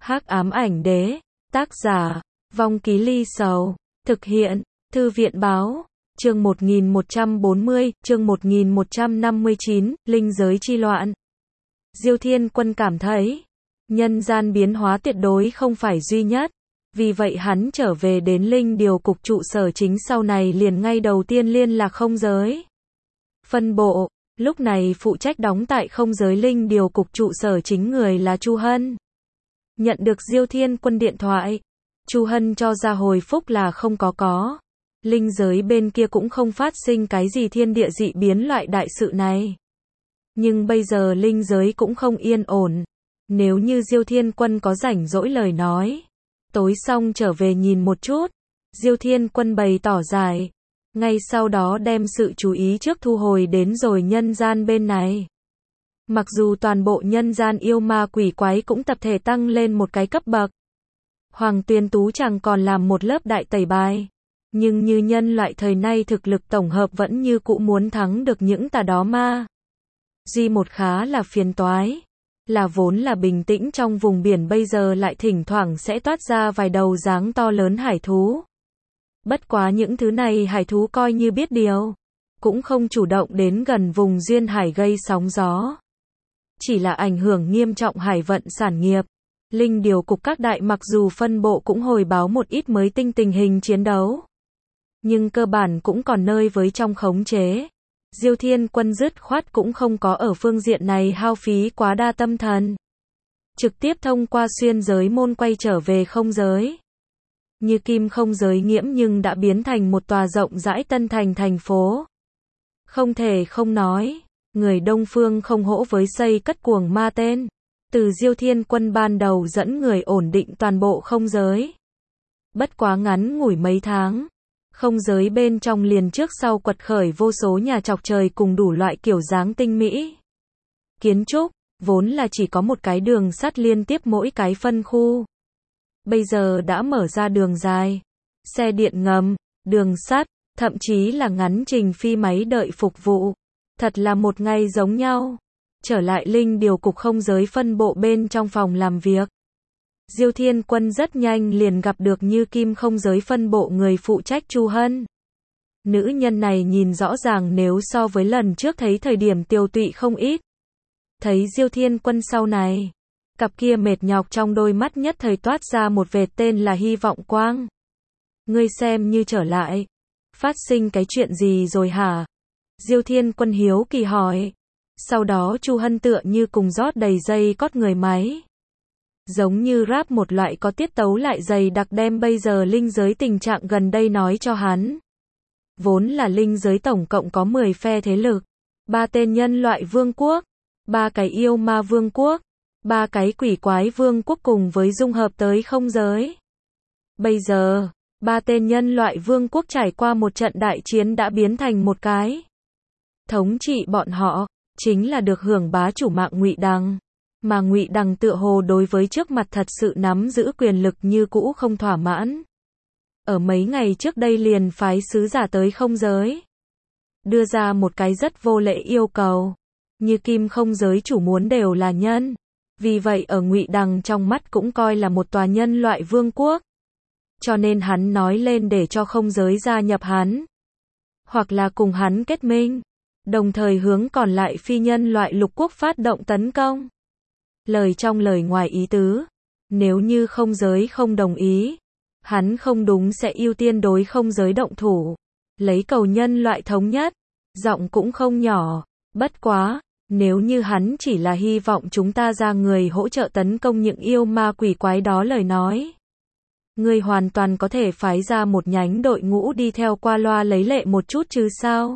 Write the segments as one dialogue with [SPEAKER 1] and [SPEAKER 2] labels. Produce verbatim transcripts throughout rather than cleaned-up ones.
[SPEAKER 1] Hắc ám ảnh đế, tác giả, Vong Ký Ly Sầu, thực hiện, Thư viện báo, chương một nghìn một trăm bốn mươi, chương một nghìn một trăm năm mươi chín, linh giới chi loạn. Diêu Thiên Quân cảm thấy, nhân gian biến hóa tuyệt đối không phải duy nhất, vì vậy hắn trở về đến linh điều cục trụ sở chính sau này liền ngay đầu tiên liên lạc không giới. Phân bộ, lúc này phụ trách đóng tại không giới linh điều cục trụ sở chính người là Chu Hân. Nhận được Diêu Thiên Quân điện thoại, Chu Hân cho ra hồi phúc là không có có. Linh giới bên kia cũng không phát sinh cái gì thiên địa dị biến loại đại sự này. Nhưng bây giờ linh giới cũng không yên ổn. Nếu như Diêu Thiên Quân có rảnh rỗi lời nói, tối xong trở về nhìn một chút. Diêu Thiên Quân bày tỏ giải. Ngay sau đó đem sự chú ý trước thu hồi đến rồi nhân gian bên này. Mặc dù toàn bộ nhân gian yêu ma quỷ quái cũng tập thể tăng lên một cái cấp bậc. Hoàng Tuyên Tú chẳng còn làm một lớp đại tẩy bài. Nhưng như nhân loại thời nay thực lực tổng hợp vẫn như cũ muốn thắng được những tà đó ma. Duy một khá là phiền toái. Là vốn là bình tĩnh trong vùng biển bây giờ lại thỉnh thoảng sẽ toát ra vài đầu dáng to lớn hải thú. Bất quá những thứ này hải thú coi như biết điều. Cũng không chủ động đến gần vùng duyên hải gây sóng gió. Chỉ là ảnh hưởng nghiêm trọng hải vận sản nghiệp. Linh điều cục các đại mặc dù phân bộ cũng hồi báo một ít mới tinh tình hình chiến đấu. Nhưng cơ bản cũng còn nơi với trong khống chế. Diêu Thiên Quân dứt khoát cũng không có ở phương diện này hao phí quá đa tâm thần. Trực tiếp thông qua xuyên giới môn quay trở về không giới. Như kim không giới nghiễm nhưng đã biến thành một tòa rộng rãi tân thành thành phố. Không thể không nói, người Đông Phương không hổ với xây cất cuồng ma tên. Từ Diêu Thiên Quân ban đầu dẫn người ổn định toàn bộ không giới. Bất quá ngắn ngủi mấy tháng. Không giới bên trong liền trước sau quật khởi vô số nhà chọc trời cùng đủ loại kiểu dáng tinh mỹ. Kiến trúc, vốn là chỉ có một cái đường sắt liên tiếp mỗi cái phân khu. Bây giờ đã mở ra đường dài, xe điện ngầm, đường sắt, thậm chí là ngắn trình phi máy đợi phục vụ. Thật là một ngày giống nhau. Trở lại linh điều cục không giới phân bộ bên trong phòng làm việc. Diêu Thiên Quân rất nhanh liền gặp được như kim không giới phân bộ người phụ trách Chu Hân. Nữ nhân này nhìn rõ ràng nếu so với lần trước thấy thời điểm tiêu tụy không ít. Thấy Diêu Thiên Quân sau này, cặp kia mệt nhọc trong đôi mắt nhất thời toát ra một vệt tên là hy vọng quang. Ngươi xem như trở lại. Phát sinh cái chuyện gì rồi hả? Diêu Thiên Quân hiếu kỳ hỏi. Sau đó Chu Hân tựa như cùng rót đầy dây cót người máy. Giống như rap một loại có tiết tấu lại dày đặc đem bây giờ linh giới tình trạng gần đây nói cho hắn. Vốn là linh giới tổng cộng có mười phe thế lực. Ba tên nhân loại vương quốc. Ba cái yêu ma vương quốc. Ba cái quỷ quái vương quốc cùng với dung hợp tới không giới. Bây giờ, ba tên nhân loại vương quốc trải qua một trận đại chiến đã biến thành một cái. Thống trị bọn họ, chính là được hưởng bá chủ mạng Ngụy Đằng. Mà Ngụy Đằng tựa hồ đối với trước mặt thật sự nắm giữ quyền lực như cũ không thỏa mãn. Ở mấy ngày trước đây liền phái sứ giả tới không giới. Đưa ra một cái rất vô lễ yêu cầu. Như kim không giới chủ muốn đều là nhân. Vì vậy ở Ngụy Đằng trong mắt cũng coi là một tòa nhân loại vương quốc. Cho nên hắn nói lên để cho không giới gia nhập hắn. Hoặc là cùng hắn kết minh. Đồng thời hướng còn lại phi nhân loại lục quốc phát động tấn công. Lời trong lời ngoài ý tứ. Nếu như không giới không đồng ý. Hắn không đúng sẽ ưu tiên đối không giới động thủ. Lấy cầu nhân loại thống nhất. Giọng cũng không nhỏ. Bất quá. Nếu như hắn chỉ là hy vọng chúng ta ra người hỗ trợ tấn công những yêu ma quỷ quái đó lời nói. Ngươi hoàn toàn có thể phái ra một nhánh đội ngũ đi theo qua loa lấy lệ một chút chứ sao.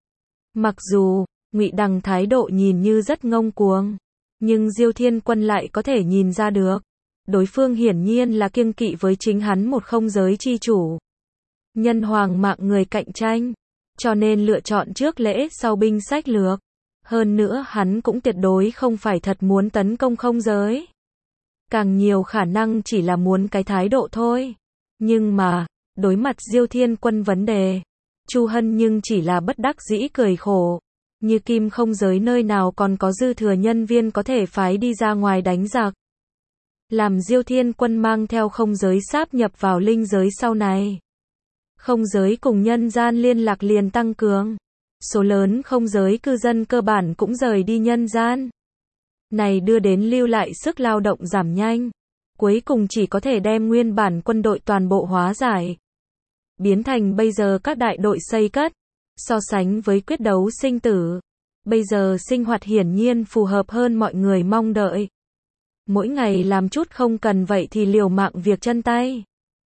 [SPEAKER 1] Mặc dù, Ngụy Đằng thái độ nhìn như rất ngông cuồng. Nhưng Diêu Thiên Quân lại có thể nhìn ra được. Đối phương hiển nhiên là kiêng kỵ với chính hắn một không giới chi chủ. Nhân hoàng mạng người cạnh tranh. Cho nên lựa chọn trước lễ sau binh sách lược. Hơn nữa hắn cũng tuyệt đối không phải thật muốn tấn công không giới. Càng nhiều khả năng chỉ là muốn cái thái độ thôi. Nhưng mà, đối mặt Diêu Thiên Quân vấn đề. Chu Hân nhưng chỉ là bất đắc dĩ cười khổ. Như kim không giới nơi nào còn có dư thừa nhân viên có thể phái đi ra ngoài đánh giặc. làm Diêu Thiên Quân mang theo không giới sáp nhập vào linh giới sau này. Không giới cùng nhân gian liên lạc liền tăng cường. Số lớn không giới cư dân cơ bản cũng rời đi nhân gian. Này đưa đến lưu lại sức lao động giảm nhanh. Cuối cùng chỉ có thể đem nguyên bản quân đội toàn bộ hóa giải. Biến thành bây giờ các đại đội xây cất. So sánh với quyết đấu sinh tử. Bây giờ sinh hoạt hiển nhiên phù hợp hơn mọi người mong đợi. Mỗi ngày làm chút không cần vậy thì liều mạng việc chân tay.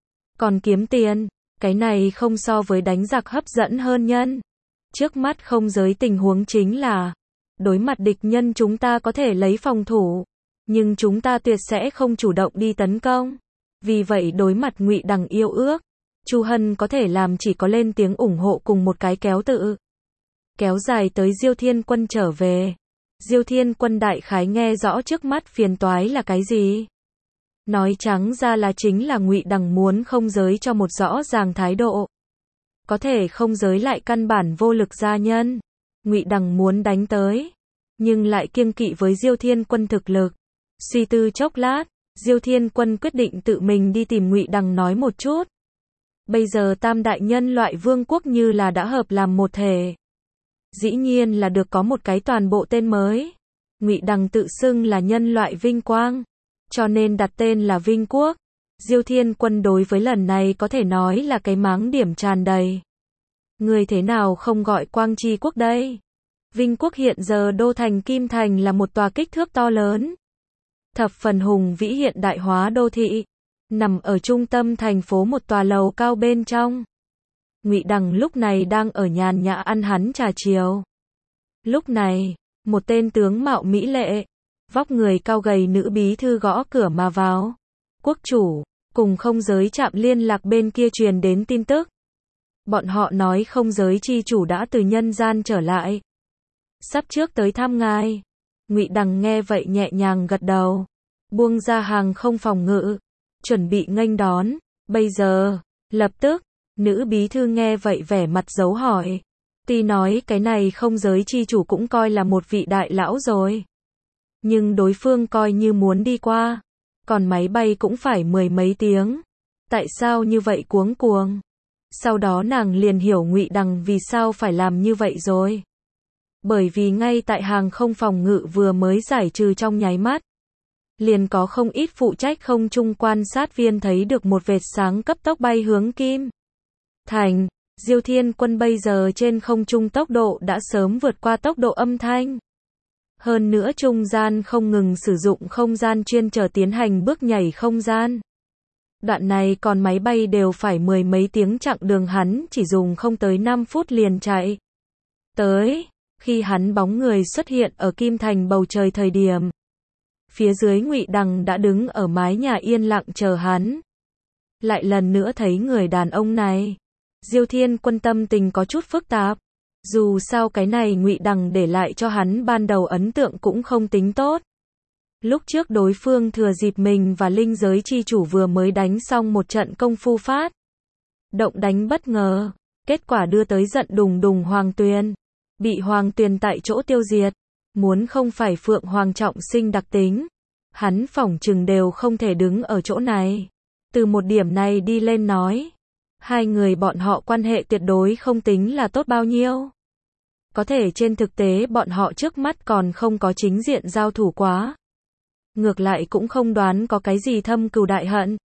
[SPEAKER 1] Còn kiếm tiền, cái này không so với đánh giặc hấp dẫn hơn nhân. Trước mắt không giới tình huống chính là, đối mặt địch nhân chúng ta có thể lấy phòng thủ, nhưng chúng ta tuyệt sẽ không chủ động đi tấn công. Vì vậy đối mặt Ngụy Đằng yêu ước, Chu Hân có thể làm chỉ có lên tiếng ủng hộ cùng một cái kéo tự. Kéo dài tới Diêu Thiên Quân trở về. Diêu Thiên Quân đại khái nghe rõ trước mắt phiền toái là cái gì. Nói trắng ra là chính là Ngụy Đằng muốn không giới cho một rõ ràng thái độ. Có thể không giới lại căn bản vô lực gia nhân. Ngụy Đằng muốn đánh tới, nhưng lại kiêng kỵ với Diêu Thiên Quân thực lực. Suy tư chốc lát, Diêu Thiên Quân quyết định tự mình đi tìm Ngụy Đằng nói một chút. Bây giờ tam đại nhân loại vương quốc như là đã hợp làm một thể. Dĩ nhiên là được có một cái toàn bộ tên mới. Ngụy Đằng tự xưng là nhân loại vinh quang, cho nên đặt tên là Vinh Quốc. Diêu Thiên Quân đối với lần này có thể nói là cái máng điểm tràn đầy. Người thế nào không gọi Quang Chi Quốc đây? Vinh Quốc hiện giờ đô thành Kim Thành là một tòa kích thước to lớn, thập phần hùng vĩ hiện đại hóa đô thị, nằm ở trung tâm thành phố một tòa lầu cao bên trong. Ngụy Đằng lúc này đang ở nhàn nhã ăn hắn trà chiều. Lúc này, một tên tướng mạo mỹ lệ, vóc người cao gầy nữ bí thư gõ cửa mà vào. Quốc chủ, cùng không giới trạm liên lạc bên kia truyền đến tin tức. Bọn họ nói không giới chi chủ đã từ nhân gian trở lại. Sắp trước tới thăm ngài. Ngụy Đằng nghe vậy nhẹ nhàng gật đầu. Buông ra hàng không phòng ngự. Chuẩn bị nghênh đón. Bây giờ, lập tức, nữ bí thư nghe vậy vẻ mặt dấu hỏi. Tuy nói cái này không giới chi chủ cũng coi là một vị đại lão rồi. Nhưng đối phương coi như muốn đi qua. Còn máy bay cũng phải mười mấy tiếng. Tại sao như vậy cuống cuồng? Sau đó nàng liền hiểu Ngụy Đằng vì sao phải làm như vậy rồi. Bởi vì ngay tại hàng không phòng ngự vừa mới giải trừ trong nháy mắt, liền có không ít phụ trách không trung quan sát viên thấy được một vệt sáng cấp tốc bay hướng Kim Thành. Diêu Thiên Quân bây giờ trên không trung tốc độ đã sớm vượt qua tốc độ âm thanh. Hơn nữa trung gian không ngừng sử dụng không gian chuyên trở tiến hành bước nhảy không gian. Đoạn này còn máy bay đều phải mười mấy tiếng chặng đường hắn chỉ dùng không tới năm phút liền chạy. Tới, khi hắn bóng người xuất hiện ở Kim Thành bầu trời thời điểm, phía dưới Ngụy Đằng đã đứng ở mái nhà yên lặng chờ hắn. Lại lần nữa thấy người đàn ông này, Diêu Thiên Quân tâm tình có chút phức tạp. Dù sao cái này Ngụy Đằng để lại cho hắn ban đầu ấn tượng cũng không tính tốt. Lúc trước đối phương thừa dịp mình và linh giới chi chủ vừa mới đánh xong một trận công phu phát động đánh bất ngờ, kết quả đưa tới giận đùng đùng Hoàng Tuyền, bị Hoàng Tuyền tại chỗ tiêu diệt. Muốn không phải Phượng Hoàng trọng sinh đặc tính, hắn phỏng chừng đều không thể đứng ở chỗ này. Từ một điểm này đi lên nói, hai người bọn họ quan hệ tuyệt đối không tính là tốt bao nhiêu. Có thể trên thực tế bọn họ trước mắt còn không có chính diện giao thủ quá. Ngược lại cũng không đoán có cái gì thâm cừu đại hận.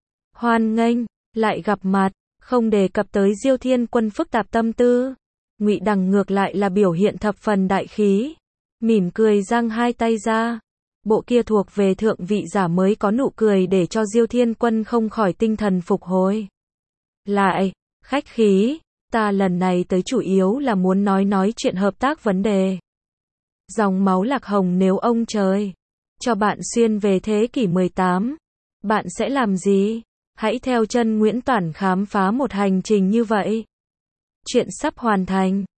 [SPEAKER 1] Hoan nghênh, lại gặp mặt, không đề cập tới Diêu Thiên Quân phức tạp tâm tư. Ngụy Đằng ngược lại là biểu hiện thập phần đại khí. Mỉm cười giang hai tay ra. Bộ kia thuộc về thượng vị giả mới có nụ cười để cho Diêu Thiên Quân không khỏi tinh thần phục hồi. Lại, khách khí, ta lần này tới chủ yếu là muốn nói nói chuyện hợp tác vấn đề. Dòng máu Lạc Hồng nếu ông trời cho bạn xuyên về thế kỷ mười tám, bạn sẽ làm gì? Hãy theo chân Nguyễn Toản khám phá một hành trình như vậy. Chuyện sắp hoàn thành.